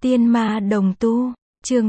Tiên ma đồng tu, chương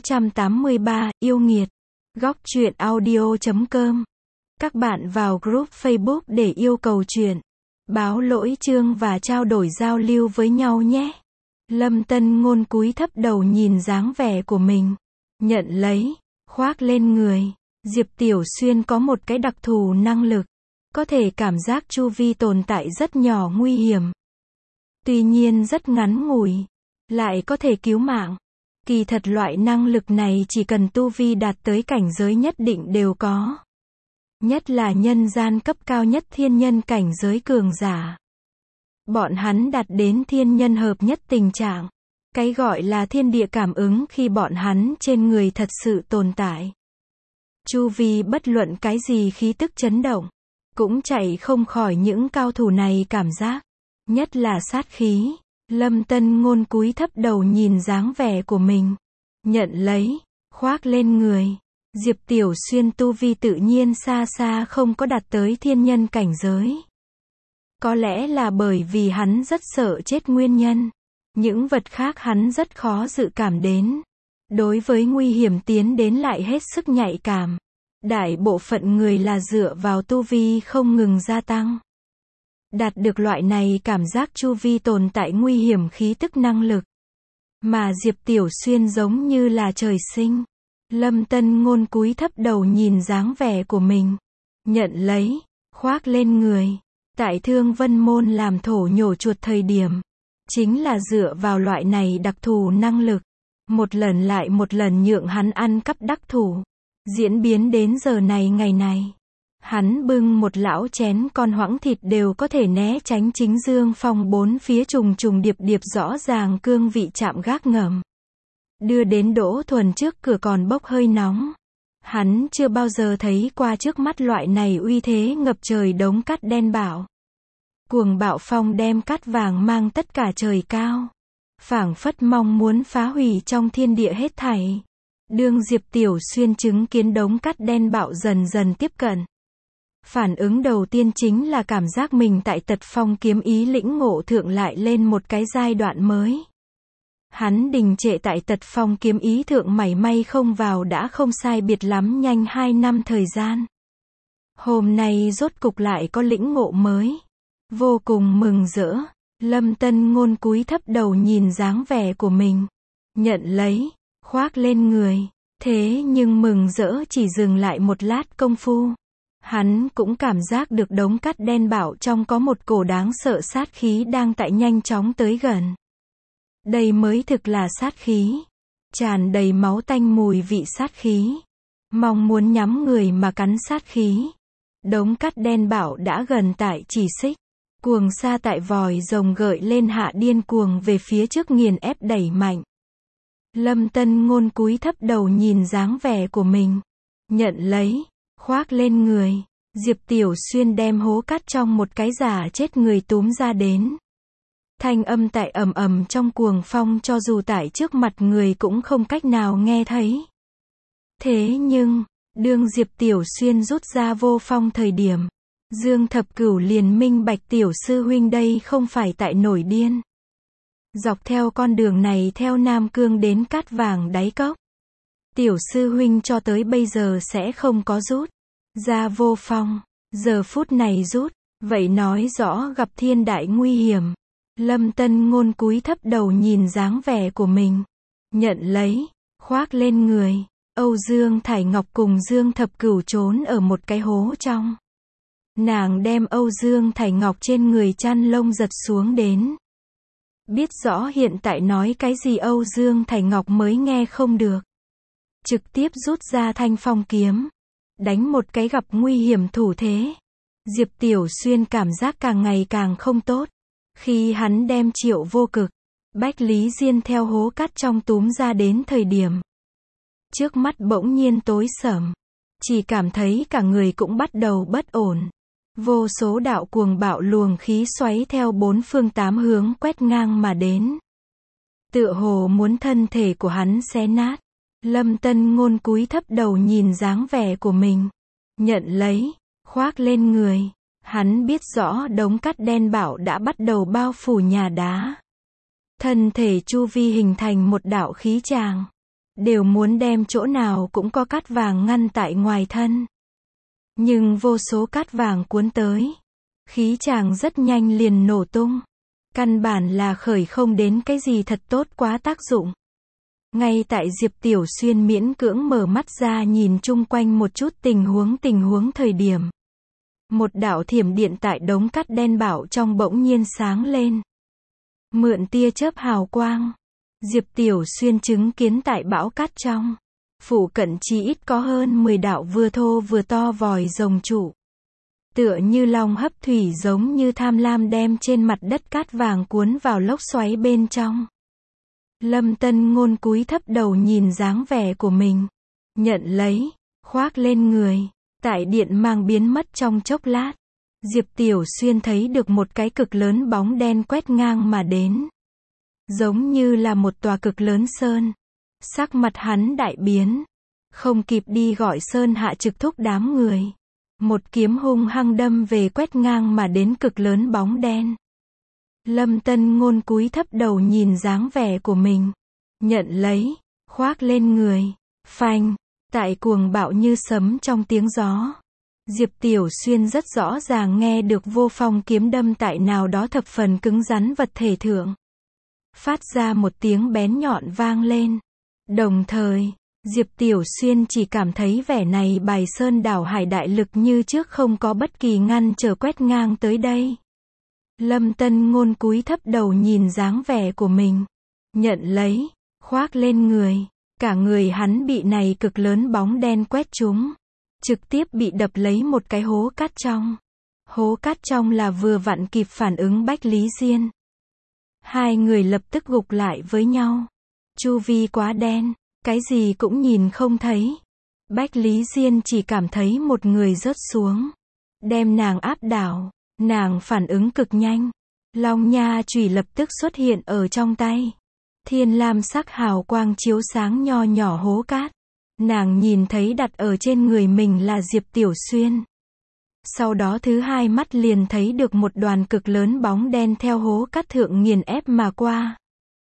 683, yêu nghiệt. Góc truyện audio.com. Các bạn vào group Facebook để yêu cầu truyện, báo lỗi chương và trao đổi giao lưu với nhau nhé. Lâm Tân Ngôn cúi thấp đầu nhìn dáng vẻ của mình, nhận lấy, khoác lên người. Diệp Tiểu Xuyên có một cái đặc thù năng lực, có thể cảm giác chu vi tồn tại rất nhỏ nguy hiểm. Tuy nhiên rất ngắn ngủi, lại có thể cứu mạng. Kỳ thật loại năng lực này chỉ cần tu vi đạt tới cảnh giới nhất định đều có. Nhất là nhân gian cấp cao nhất thiên nhân cảnh giới cường giả. Bọn hắn đạt đến thiên nhân hợp nhất tình trạng. Cái gọi là thiên địa cảm ứng khi bọn hắn trên người thật sự tồn tại. Chu vi bất luận cái gì khí tức chấn động, cũng chạy không khỏi những cao thủ này cảm giác. Nhất là sát khí. Lâm Tân Ngôn cúi thấp đầu nhìn dáng vẻ của mình, nhận lấy, khoác lên người. Diệp Tiểu Xuyên tu vi tự nhiên xa xa không có đạt tới thiên nhân cảnh giới. Có lẽ là bởi vì hắn rất sợ chết nguyên nhân. Những vật khác hắn rất khó dự cảm đến. Đối với nguy hiểm tiến đến lại hết sức nhạy cảm. Đại bộ phận người là dựa vào tu vi không ngừng gia tăng. Đạt được loại này cảm giác chu vi tồn tại nguy hiểm khí tức năng lực. Mà Diệp Tiểu Xuyên giống như là trời sinh. Lâm Tân Ngôn cúi thấp đầu nhìn dáng vẻ của mình, nhận lấy, khoác lên người. Tại Thương Vân Môn làm thổ nhổ chuột thời điểm, chính là dựa vào loại này đặc thù năng lực, một lần lại một lần nhượng hắn ăn cắp đắc thủ. Diễn biến đến giờ này ngày này, hắn bưng một lão chén con hoãng thịt đều có thể né tránh chính dương phong bốn phía trùng trùng điệp điệp rõ ràng cương vị chạm gác ngầm. Đưa đến Đỗ Thuần trước cửa còn bốc hơi nóng. Hắn chưa bao giờ thấy qua trước mắt loại này uy thế ngập trời đống cát đen bạo. Cuồng bạo phong đem cát vàng mang tất cả trời cao. Phảng phất mong muốn phá hủy trong thiên địa hết thảy. Đương Diệp Tiểu Xuyên chứng kiến đống cát đen bạo dần dần tiếp cận. Phản ứng đầu tiên chính là cảm giác mình tại Tật Phong kiếm ý lĩnh ngộ thượng lại lên một cái giai đoạn mới. Hắn đình trệ tại Tật Phong kiếm ý thượng mảy may không vào đã không sai biệt lắm nhanh 2 năm thời gian. Hôm nay rốt cục lại có lĩnh ngộ mới. Vô cùng mừng rỡ, Lâm Tân Ngôn cúi thấp đầu nhìn dáng vẻ của mình. Nhận lấy, khoác lên người. Thế nhưng mừng rỡ chỉ dừng lại một lát công phu. Hắn cũng cảm giác được đống cát đen bạo trong có một cổ đáng sợ sát khí đang tại nhanh chóng tới gần. Đây mới thực là sát khí. Tràn đầy máu tanh mùi vị sát khí. Mong muốn nhắm người mà cắn sát khí. Đống cát đen bạo đã gần tại chỉ xích. Cuồng sa tại vòi rồng gợi lên hạ điên cuồng về phía trước nghiền ép đẩy mạnh. Lâm Tân Ngôn cúi thấp đầu nhìn dáng vẻ của mình. Nhận lấy, khoác lên người. Diệp Tiểu Xuyên đem hố cát trong một cái giả chết người túm ra đến. Thanh âm tại ầm ầm trong cuồng phong cho dù tại trước mặt người cũng không cách nào nghe thấy. Thế nhưng, đương Diệp Tiểu Xuyên rút ra vô phong thời điểm, Dương Thập Cửu liền minh bạch Tiểu sư huynh đây không phải tại nổi điên. Dọc theo con đường này theo Nam Cương đến Cát Vàng đáy cốc. Tiểu sư huynh cho tới bây giờ sẽ không có rút ra vô phong. Giờ phút này rút, vậy nói rõ gặp thiên đại nguy hiểm. Lâm Tân Ngôn cúi thấp đầu nhìn dáng vẻ của mình. Nhận lấy, khoác lên người. Âu Dương Thải Ngọc cùng Dương Thập Cửu trốn ở một cái hố trong. Nàng đem Âu Dương Thải Ngọc trên người chăn lông giật xuống đến. Biết rõ hiện tại nói cái gì Âu Dương Thải Ngọc mới nghe không được. Trực tiếp rút ra thanh phong kiếm. Đánh một cái gặp nguy hiểm thủ thế. Diệp Tiểu Xuyên cảm giác càng ngày càng không tốt. Khi hắn đem Triệu Vô Cực, Bách Lý Diên theo hố cát trong túm ra đến thời điểm. Trước mắt bỗng nhiên tối sầm. Chỉ cảm thấy cả người cũng bắt đầu bất ổn. Vô số đạo cuồng bạo luồng khí xoáy theo bốn phương tám hướng quét ngang mà đến. Tựa hồ muốn thân thể của hắn xé nát. Lâm Tân Ngôn cúi thấp đầu nhìn dáng vẻ của mình. Nhận lấy, khoác lên người. Hắn biết rõ đống cát đen bạo đã bắt đầu bao phủ nhà đá. Thân thể chu vi hình thành một đạo khí tràng. Đều muốn đem chỗ nào cũng có cát vàng ngăn tại ngoài thân. Nhưng vô số cát vàng cuốn tới. Khí tràng rất nhanh liền nổ tung. Căn bản là khởi không đến cái gì thật tốt quá tác dụng. Ngay tại Diệp Tiểu Xuyên miễn cưỡng mở mắt ra nhìn chung quanh một chút tình huống thời điểm. Một đạo thiểm điện tại đống cát đen bảo trong bỗng nhiên sáng lên. Mượn tia chớp hào quang. Diệp Tiểu Xuyên chứng kiến tại bão cát trong. Phụ cận chỉ ít có hơn 10 đạo vừa thô vừa to vòi rồng trụ. Tựa như long hấp thủy giống như tham lam đem trên mặt đất cát vàng cuốn vào lốc xoáy bên trong. Lâm Tân Ngôn cúi thấp đầu nhìn dáng vẻ của mình. Nhận lấy, khoác lên người. Tại điện mang biến mất trong chốc lát. Diệp Tiểu Xuyên thấy được một cái cực lớn bóng đen quét ngang mà đến. Giống như là một tòa cực lớn sơn. Sắc mặt hắn đại biến. Không kịp đi gọi sơn hạ trực thúc đám người. Một kiếm hung hăng đâm về quét ngang mà đến cực lớn bóng đen. Lâm Tân Ngôn cúi thấp đầu nhìn dáng vẻ của mình. Nhận lấy, khoác lên người. Phanh, tại cuồng bạo như sấm trong tiếng gió. Diệp Tiểu Xuyên rất rõ ràng nghe được vô phong kiếm đâm tại nào đó thập phần cứng rắn vật thể thượng. Phát ra một tiếng bén nhọn vang lên. Đồng thời, Diệp Tiểu Xuyên chỉ cảm thấy vẻ này bài sơn đảo hải đại lực như trước không có bất kỳ ngăn trở quét ngang tới đây. Lâm Tân Ngôn cúi thấp đầu nhìn dáng vẻ của mình. Nhận lấy, khoác lên người. Cả người hắn bị này cực lớn bóng đen quét trúng. Trực tiếp bị đập lấy một cái hố cát trong. Hố cát trong là vừa vặn kịp phản ứng Bách Lý Diên. Hai người lập tức gục lại với nhau. Chu vi quá đen, cái gì cũng nhìn không thấy. Bách Lý Diên chỉ cảm thấy một người rớt xuống. Đem nàng áp đảo, nàng phản ứng cực nhanh. Long nha chùy lập tức xuất hiện ở trong tay. Thiên lam sắc hào quang chiếu sáng nho nhỏ hố cát. Nàng nhìn thấy đặt ở trên người mình là Diệp Tiểu Xuyên. Sau đó thứ hai mắt liền thấy được một đoàn cực lớn bóng đen theo hố cát thượng nghiền ép mà qua.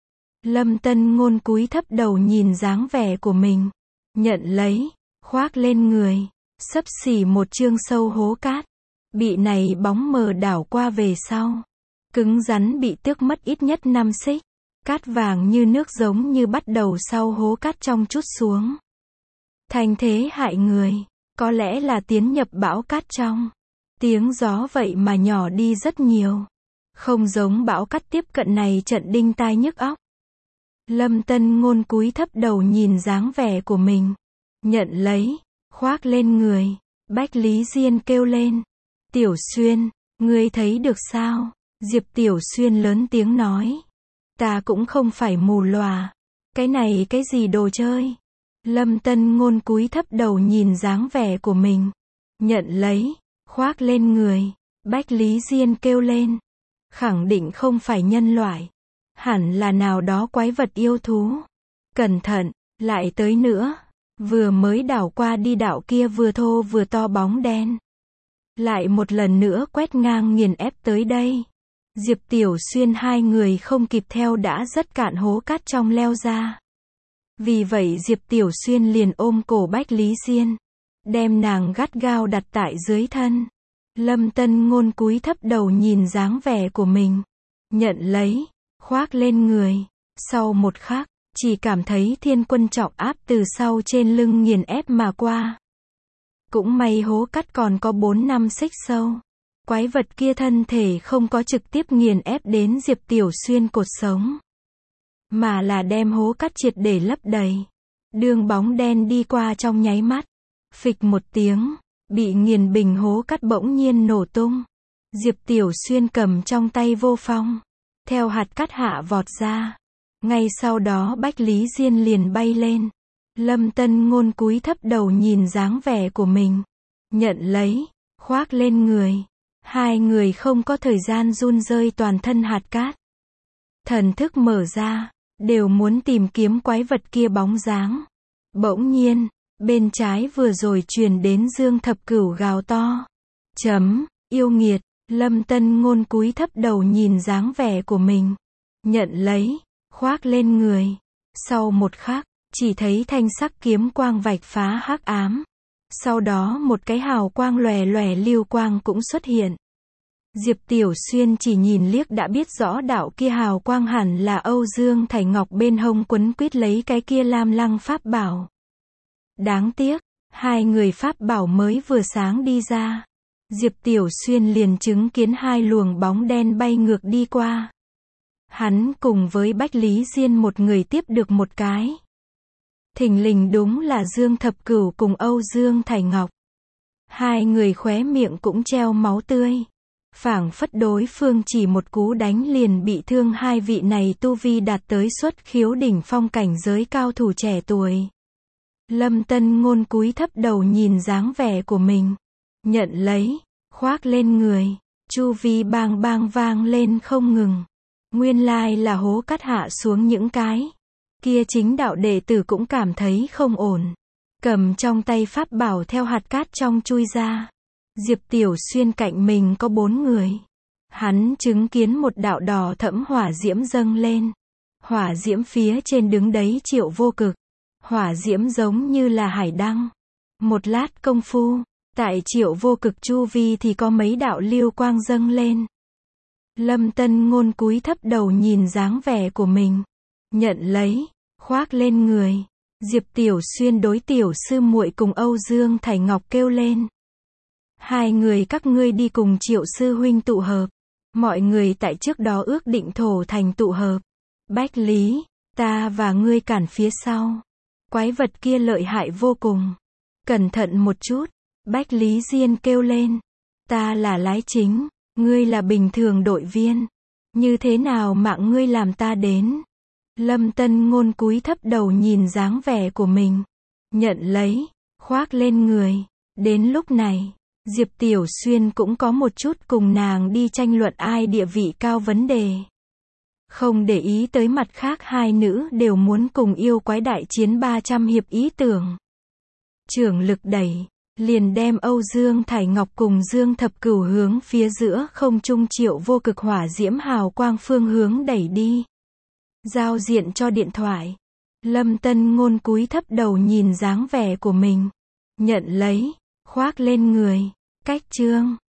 Lâm Tân Ngôn cúi thấp đầu nhìn dáng vẻ của mình. Nhận lấy, khoác lên người. Xấp xỉ một chương sâu hố cát. Bị này bóng mờ đảo qua về sau. Cứng rắn bị tước mất ít nhất 5 xích. Cát vàng như nước giống như bắt đầu sau hố cát trong trút xuống. Thành thế hại người. Có lẽ là tiến nhập bão cát trong. Tiếng gió vậy mà nhỏ đi rất nhiều. Không giống bão cát tiếp cận này trận đinh tai nhức óc. Lâm Tân Ngôn cúi thấp đầu nhìn dáng vẻ của mình. Nhận lấy, khoác lên người. Bách Lý Diên kêu lên. Tiểu Xuyên, ngươi thấy được sao? Diệp Tiểu Xuyên lớn tiếng nói. Ta cũng không phải mù lòa. Cái này cái gì đồ chơi? Lâm Tân Ngôn cúi thấp đầu nhìn dáng vẻ của mình. Nhận lấy, khoác lên người. Bách Lý Diên kêu lên. Khẳng định không phải nhân loại. Hẳn là nào đó quái vật yêu thú. Cẩn thận, lại tới nữa. Vừa mới đảo qua đi đạo kia vừa thô vừa to bóng đen. Lại một lần nữa quét ngang nghiền ép tới đây. Diệp Tiểu Xuyên hai người không kịp theo đã rất cạn hố cát trong leo ra. Vì vậy Diệp Tiểu Xuyên liền ôm cổ Bách Lý Diên. Đem nàng gắt gao đặt tại dưới thân. Lâm Tân Ngôn cúi thấp đầu nhìn dáng vẻ của mình. Nhận lấy, khoác lên người. Sau một khắc, chỉ cảm thấy thiên quân trọng áp từ sau trên lưng nghiền ép mà qua. Cũng may hố cát còn có 4-5 xích sâu. Quái vật kia thân thể không có trực tiếp nghiền ép đến Diệp Tiểu Xuyên cột sống. Mà là đem hố cát triệt để lấp đầy. Đường bóng đen đi qua trong nháy mắt. Phịch một tiếng, bị nghiền bình hố cát bỗng nhiên nổ tung. Diệp Tiểu Xuyên cầm trong tay vô phong. Theo hạt cát hạ vọt ra. Ngay sau đó Bách Lý Diên liền bay lên. Lâm Tân Ngôn cúi thấp đầu nhìn dáng vẻ của mình. Nhận lấy, khoác lên người. Hai người không có thời gian run rơi toàn thân hạt cát. Thần thức mở ra, đều muốn tìm kiếm quái vật kia bóng dáng. Bỗng nhiên, bên trái vừa rồi truyền đến Dương Thập Cửu gào to. Yêu nghiệt, Lâm Tân Ngôn cúi thấp đầu nhìn dáng vẻ của mình. Nhận lấy, khoác lên người. Sau một khắc, chỉ thấy thanh sắc kiếm quang vạch phá hắc ám. Sau đó một cái hào quang lòe lòe lưu quang cũng xuất hiện. Diệp Tiểu Xuyên chỉ nhìn liếc đã biết rõ đạo kia hào quang hẳn là Âu Dương Thải Ngọc bên hông quấn quýt lấy cái kia lam lăng pháp bảo. Đáng tiếc, hai người pháp bảo mới vừa sáng đi ra. Diệp Tiểu Xuyên liền chứng kiến hai luồng bóng đen bay ngược đi qua. Hắn cùng với Bách Lý Diên một người tiếp được một cái. Thình lình đúng là Dương Thập Cửu cùng Âu Dương Thải Ngọc. Hai người khóe miệng cũng treo máu tươi. Phảng phất đối phương chỉ một cú đánh liền bị thương hai vị này tu vi đạt tới xuất khiếu đỉnh phong cảnh giới cao thủ trẻ tuổi. Lâm Tân Ngôn cúi thấp đầu nhìn dáng vẻ của mình. Nhận lấy, khoác lên người. Chu vi bang bang vang lên không ngừng. Nguyên lai là hố cát hạ xuống những cái. Kia chính đạo đệ tử cũng cảm thấy không ổn. Cầm trong tay pháp bảo theo hạt cát trong chui ra. Diệp Tiểu Xuyên cạnh mình có 4 người. Hắn chứng kiến một đạo đỏ thẫm hỏa diễm dâng lên. Hỏa diễm phía trên đứng đấy Triệu Vô Cực. Hỏa diễm giống như là hải đăng. Một lát công phu, tại Triệu Vô Cực chu vi thì có mấy đạo lưu quang dâng lên. Lâm Tân Ngôn cúi thấp đầu nhìn dáng vẻ của mình. Nhận lấy, khoác lên người. Diệp Tiểu Xuyên đối tiểu sư muội cùng Âu Dương Thải Ngọc kêu lên. Hai người các ngươi đi cùng Triệu sư huynh tụ hợp. Mọi người tại trước đó ước định thổ thành tụ hợp. Bách Lý, ta và ngươi cản phía sau. Quái vật kia lợi hại vô cùng. Cẩn thận một chút. Bách Lý Diên kêu lên. Ta là lái chính, ngươi là bình thường đội viên. Như thế nào mạng ngươi làm ta đến? Lâm Tân Ngôn cúi thấp đầu nhìn dáng vẻ của mình. Nhận lấy, khoác lên người. Đến lúc này, Diệp Tiểu Xuyên cũng có một chút cùng nàng đi tranh luận ai địa vị cao vấn đề. Không để ý tới mặt khác hai nữ đều muốn cùng yêu quái đại chiến 300 hiệp ý tưởng. Trưởng lực đẩy, liền đem Âu Dương Thải Ngọc cùng Dương Thập Cửu hướng phía giữa không trung Triệu Vô Cực hỏa diễm hào quang phương hướng đẩy đi. Giao diện cho điện thoại. Lâm Tân Ngôn cúi thấp đầu nhìn dáng vẻ của mình. Nhận lấy, khoác lên người. Cách chương